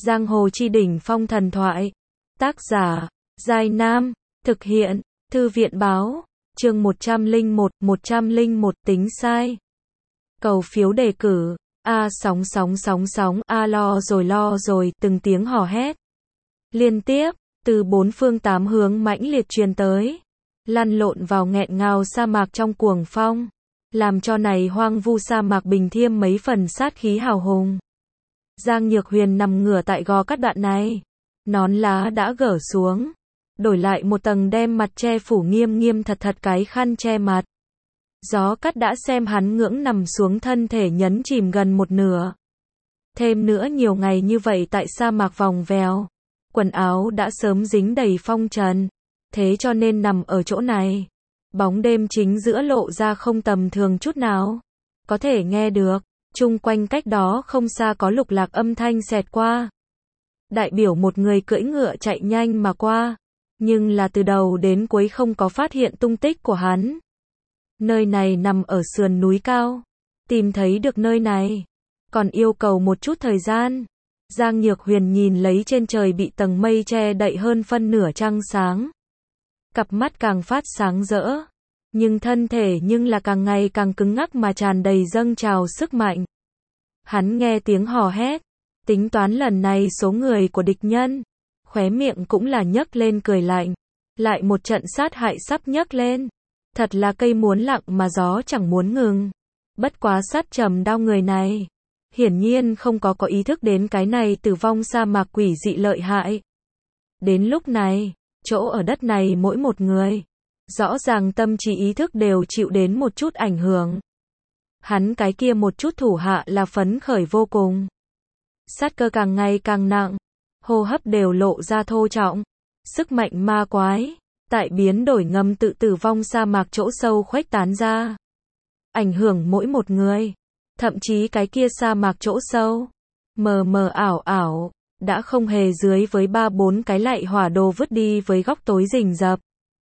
Giang hồ chi đỉnh phong thần thoại. Tác giả, Giai Nam. Thực hiện, Thư viện báo. Chương 101 tính sai. Cầu phiếu đề cử. A sóng, A lo rồi, từng tiếng hò hét. Liên tiếp, từ bốn phương tám hướng mãnh liệt truyền tới. Lăn lộn vào nghẹn ngào sa mạc trong cuồng phong. Làm cho này hoang vu sa mạc bình thêm mấy phần sát khí hào hùng. Giang Nhược Huyền nằm ngửa tại gò cát đoạn này. Nón lá đã gỡ xuống. Đổi lại một tầng đem mặt che phủ nghiêm nghiêm thật cái khăn che mặt. Gió cát đã xem hắn ngưỡng nằm xuống thân thể nhấn chìm gần một nửa. Thêm nữa nhiều ngày như vậy tại sa mạc vòng vèo. Quần áo đã sớm dính đầy phong trần. Thế cho nên nằm ở chỗ này. Bóng đêm chính giữa lộ ra không tầm thường chút nào. Có thể nghe được. Chung quanh cách đó không xa có lục lạc âm thanh xẹt qua. Đại biểu một người cưỡi ngựa chạy nhanh mà qua. Nhưng là từ đầu đến cuối không có phát hiện tung tích của hắn. Nơi này nằm ở sườn núi cao. Tìm thấy được nơi này. Còn yêu cầu một chút thời gian. Giang Nhược Huyền nhìn lấy trên trời bị tầng mây che đậy hơn phân nửa trăng sáng. Cặp mắt càng phát sáng rỡ. Nhưng thân thể nhưng là càng ngày càng cứng ngắc mà tràn đầy dâng trào sức mạnh. Hắn nghe tiếng hò hét. Tính toán lần này số người của địch nhân. Khóe miệng cũng là nhấc lên cười lạnh. Lại một trận sát hại sắp nhấc lên. Thật là cây muốn lặng mà gió chẳng muốn ngừng. Bất quá sát trầm đau người này. Hiển nhiên không có ý thức đến cái này tử vong sa mạc quỷ dị lợi hại. Đến lúc này, chỗ ở đất này mỗi một người. Rõ ràng tâm trí ý thức đều chịu đến một chút ảnh hưởng. Hắn cái kia một chút thủ hạ là phấn khởi vô cùng. Sát cơ càng ngày càng nặng. Hô hấp đều lộ ra thô trọng. Sức mạnh ma quái. Tại biến đổi ngầm tự tử vong sa mạc chỗ sâu khuếch tán ra. Ảnh hưởng mỗi một người. Thậm chí cái kia sa mạc chỗ sâu. Mờ mờ ảo. Đã không hề dưới với 3-4 cái lạy hỏa đồ vứt đi với góc tối rình rập.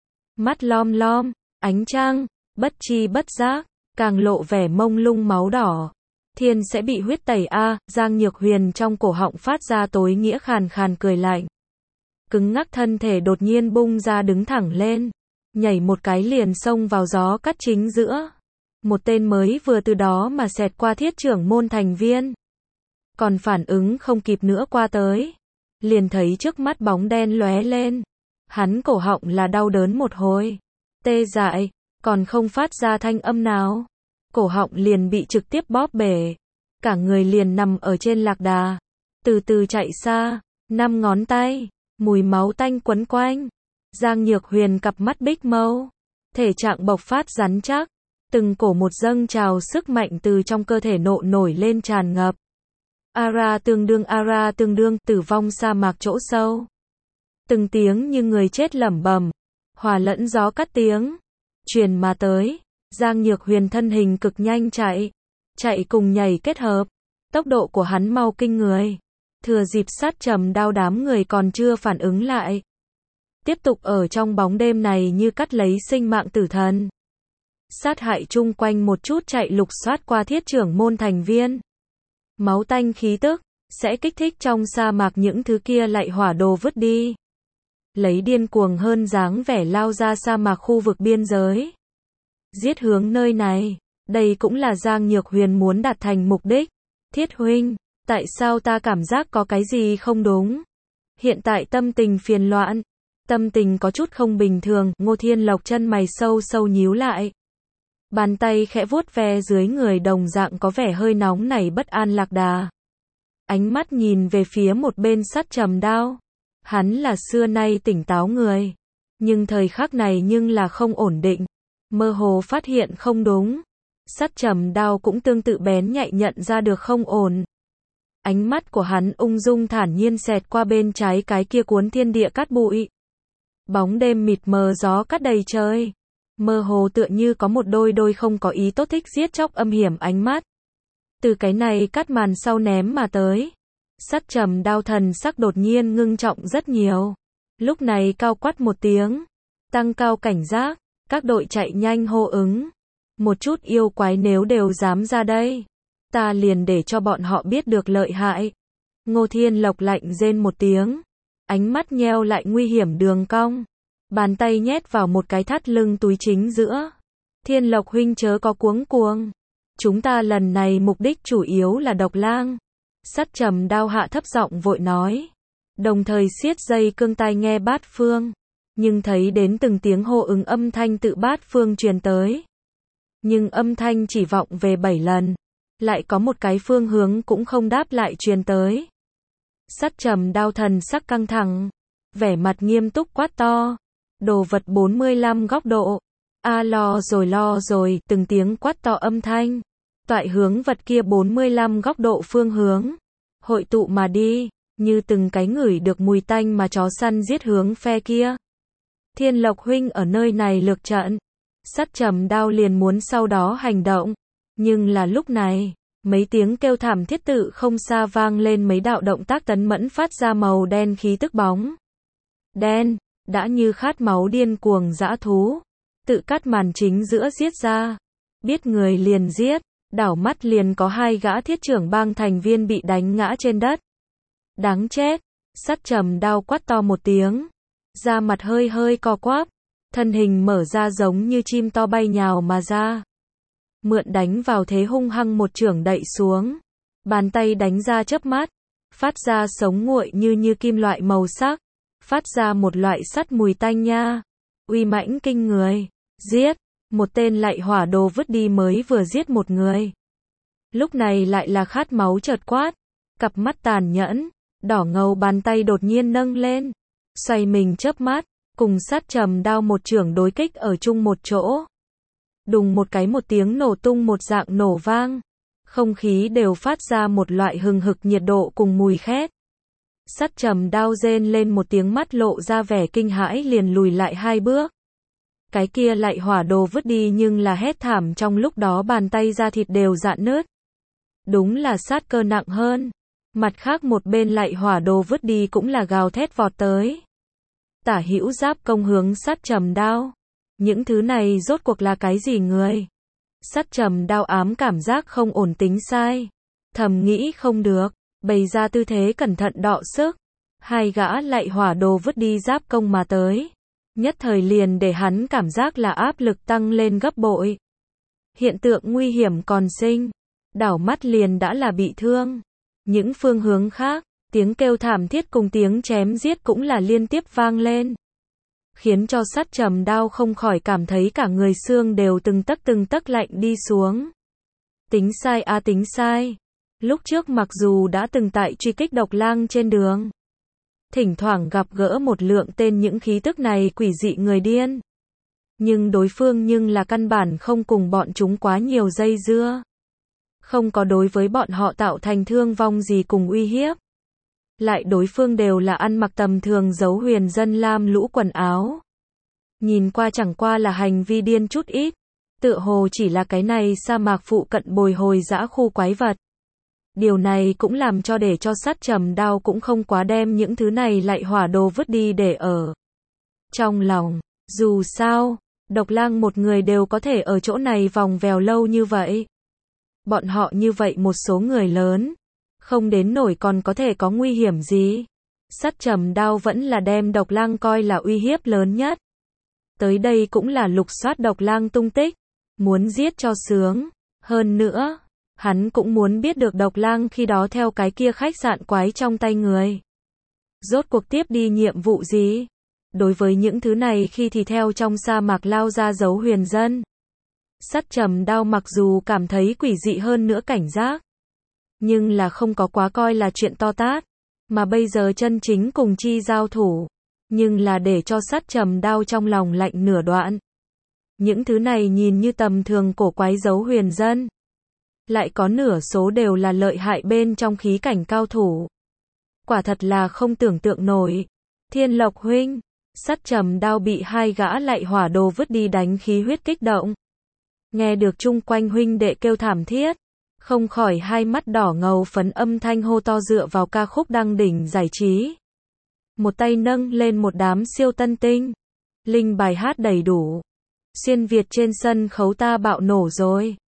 Mắt lom lom. Ánh trăng. Bất chi bất giác. Càng lộ vẻ mông lung máu đỏ. Thiên sẽ bị huyết tẩy a. Giang Nhược Huyền trong cổ họng phát ra tối nghĩa khàn khàn cười lạnh. Cứng ngắc thân thể đột nhiên bung ra đứng thẳng lên. Nhảy một cái liền xông vào gió cát chính giữa. Một tên mới vừa từ đó mà xẹt qua thiết trưởng môn thành viên. Còn phản ứng không kịp nữa qua tới. Liền thấy trước mắt bóng đen lóe lên. Hắn cổ họng là đau đớn một hồi. Tê dại, còn không phát ra thanh âm nào. Cổ họng liền bị trực tiếp bóp bể. Cả người liền nằm ở trên lạc đà. Từ từ chạy xa. 5 ngón tay. Mùi máu tanh quấn quanh. Giang Nhược Huyền cặp mắt bích mâu. Thể trạng bộc phát rắn chắc. Từng cổ một dâng trào sức mạnh từ trong cơ thể nổi lên tràn ngập. Ara tương đương, tử vong sa mạc chỗ sâu. Từng tiếng như người chết lẩm bẩm. Hòa lẫn gió cắt tiếng. Truyền mà tới. Giang Nhược Huyền thân hình cực nhanh chạy. Chạy cùng nhảy kết hợp. Tốc độ của hắn mau kinh người. Thừa dịp sát trầm đao đám người còn chưa phản ứng lại. Tiếp tục ở trong bóng đêm này như cắt lấy sinh mạng tử thần. Sát hại chung quanh một chút chạy lục soát qua thiết trưởng môn thành viên. Máu tanh khí tức, sẽ kích thích trong sa mạc những thứ kia lại hỏa đồ vứt đi. Lấy điên cuồng hơn dáng vẻ lao ra sa mạc khu vực biên giới. Giết hướng nơi này, đây cũng là Giang Nhược Huyền muốn đạt thành mục đích. Thiết huynh, tại sao ta cảm giác có cái gì không đúng? Hiện tại tâm tình phiền loạn, tâm tình có chút không bình thường, Ngô Thiên Lộc chân mày sâu nhíu lại. Bàn tay khẽ vuốt ve dưới người đồng dạng có vẻ hơi nóng nảy bất an lạc đà. Ánh mắt nhìn về phía một bên sát trầm đao. Hắn là xưa nay tỉnh táo người. Nhưng thời khắc này nhưng là không ổn định. Mơ hồ phát hiện không đúng. Sát trầm đao cũng tương tự bén nhạy nhận ra được không ổn. Ánh mắt của hắn ung dung thản nhiên xẹt qua bên trái cái kia cuốn thiên địa cát bụi. Bóng đêm mịt mờ gió cát đầy trời. Mơ hồ tựa như có một đôi không có ý tốt thích giết chóc âm hiểm ánh mắt. Từ cái này cát màn sau ném mà tới. Sát trầm đao thần sắc đột nhiên ngưng trọng rất nhiều. Lúc này cao quát một tiếng. Tăng cao cảnh giác. Các đội chạy nhanh hô ứng. Một chút yêu quái nếu đều dám ra đây. Ta liền để cho bọn họ biết được lợi hại. Ngô Thiên Lộc lạnh rên một tiếng, ánh mắt nheo lại nguy hiểm đường cong, bàn tay nhét vào một cái thắt lưng túi chính giữa. Thiên Lộc huynh chớ có cuống cuồng, chúng ta lần này mục đích chủ yếu là độc lang. Sắt trầm đao hạ thấp giọng vội nói, đồng thời siết dây cương tai nghe bát phương, nhưng thấy đến từng tiếng hô ứng âm thanh tự bát phương truyền tới. Nhưng âm thanh chỉ vọng về 7 lần, lại có một cái phương hướng cũng không đáp lại truyền tới. Sắt trầm đao thần sắc căng thẳng, vẻ mặt nghiêm túc quát to, đồ vật 45 góc độ. Lo rồi, từng tiếng quát to âm thanh, toại hướng vật kia 45 góc độ phương hướng, hội tụ mà đi, như từng cái ngửi được mùi tanh mà chó săn giết hướng phe kia. Thiên Lộc huynh ở nơi này lược trận. Sắt trầm đao liền muốn sau đó hành động, nhưng là lúc này, mấy tiếng kêu thảm thiết tự không xa vang lên, mấy đạo động tác tấn mẫn phát ra màu đen khí tức bóng đen, đã như khát máu điên cuồng dã thú, tự cắt màn chính giữa giết ra, biết người liền giết, đảo mắt liền có 2 gã thiết trưởng bang thành viên bị đánh ngã trên đất. Đáng chết, sắt trầm đao quát to một tiếng, da mặt hơi hơi co quắp, thân hình mở ra giống như chim to bay nhào mà ra. Mượn đánh vào thế hung hăng một chưởng đậy xuống, bàn tay đánh ra chớp mắt, phát ra sống nguội như kim loại màu sắc, phát ra một loại sắt mùi tanh nha, uy mãnh kinh người. Giết, một tên lạy hỏa đồ vứt đi mới vừa giết một người. Lúc này lại là khát máu chợt quát, cặp mắt tàn nhẫn, đỏ ngầu bàn tay đột nhiên nâng lên, xoay mình chớp mắt, cùng sắt trầm đao một chưởng đối kích ở chung một chỗ. Đùng một cái một tiếng nổ tung một dạng nổ vang, không khí đều phát ra một loại hừng hực nhiệt độ cùng mùi khét. Sắt trầm đao rên lên một tiếng, mắt lộ ra vẻ kinh hãi liền lùi lại 2 bước. Cái kia lạy hỏa đồ vứt đi nhưng là hét thảm, trong lúc đó bàn tay da thịt đều rạn nứt. Đúng là sát cơ nặng hơn. Mặt khác một bên lạy hỏa đồ vứt đi cũng là gào thét vọt tới. Tả hữu giáp công hướng sắt trầm đao. Những thứ này rốt cuộc là cái gì người? Sắt trầm đao ám cảm giác không ổn tính sai. Thầm nghĩ không được, bày ra tư thế cẩn thận đọ sức. 2 gã lạy hỏa đồ vứt đi giáp công mà tới. Nhất thời liền để hắn cảm giác là áp lực tăng lên gấp bội. Hiện tượng nguy hiểm còn sinh, đảo mắt liền đã là bị thương. Những phương hướng khác, tiếng kêu thảm thiết cùng tiếng chém giết cũng là liên tiếp vang lên, khiến cho sắt trầm đao không khỏi cảm thấy cả người xương đều từng tấc lạnh đi xuống. Tính sai tính sai. Lúc trước mặc dù đã từng tại truy kích độc lang trên đường, thỉnh thoảng gặp gỡ một lượng tên những khí tức này quỷ dị người điên, nhưng đối phương nhưng là căn bản không cùng bọn chúng quá nhiều dây dưa, không có đối với bọn họ tạo thành thương vong gì cùng uy hiếp. Lại đối phương đều là ăn mặc tầm thường giấu huyền dân lam lũ quần áo, nhìn qua chẳng qua là hành vi điên chút ít, tựa hồ chỉ là cái này sa mạc phụ cận bồi hồi dã khu quái vật. Điều này cũng làm cho để cho sắt trầm đao cũng không quá đem những thứ này lạy hỏa đồ vứt đi để ở trong lòng. Dù sao, độc lang một người đều có thể ở chỗ này vòng vèo lâu như vậy. Bọn họ như vậy một số người lớn, không đến nổi còn có thể có nguy hiểm gì. Sắt trầm đao vẫn là đem độc lang coi là uy hiếp lớn nhất. Tới đây cũng là lục soát độc lang tung tích, muốn giết cho sướng. Hơn nữa, hắn cũng muốn biết được độc lang khi đó theo cái kia khách sạn quái trong tay người, rốt cuộc tiếp đi nhiệm vụ gì. Đối với những thứ này khi thì theo trong sa mạc lao ra giấu huyền dân, sắt trầm đao mặc dù cảm thấy quỷ dị hơn nữa cảnh giác, nhưng là không có quá coi là chuyện to tát, mà bây giờ chân chính cùng chi giao thủ, nhưng là để cho sắt trầm đao trong lòng lạnh nửa đoạn. Những thứ này nhìn như tầm thường cổ quái giấu huyền dân, lại có nửa số đều là lợi hại bên trong khí cảnh cao thủ. Quả thật là không tưởng tượng nổi. Thiên Lộc huynh, sắt trầm đao bị 2 gã lạy hỏa đồ vứt đi đánh khí huyết kích động. Nghe được chung quanh huynh đệ kêu thảm thiết, không khỏi hai mắt đỏ ngầu phấn âm thanh hô to dựa vào ca khúc đăng đỉnh giải trí. Một tay nâng lên một đám siêu tân tinh. Linh bài hát đầy đủ. Xuyên Việt trên sân khấu ta bạo nổ rồi.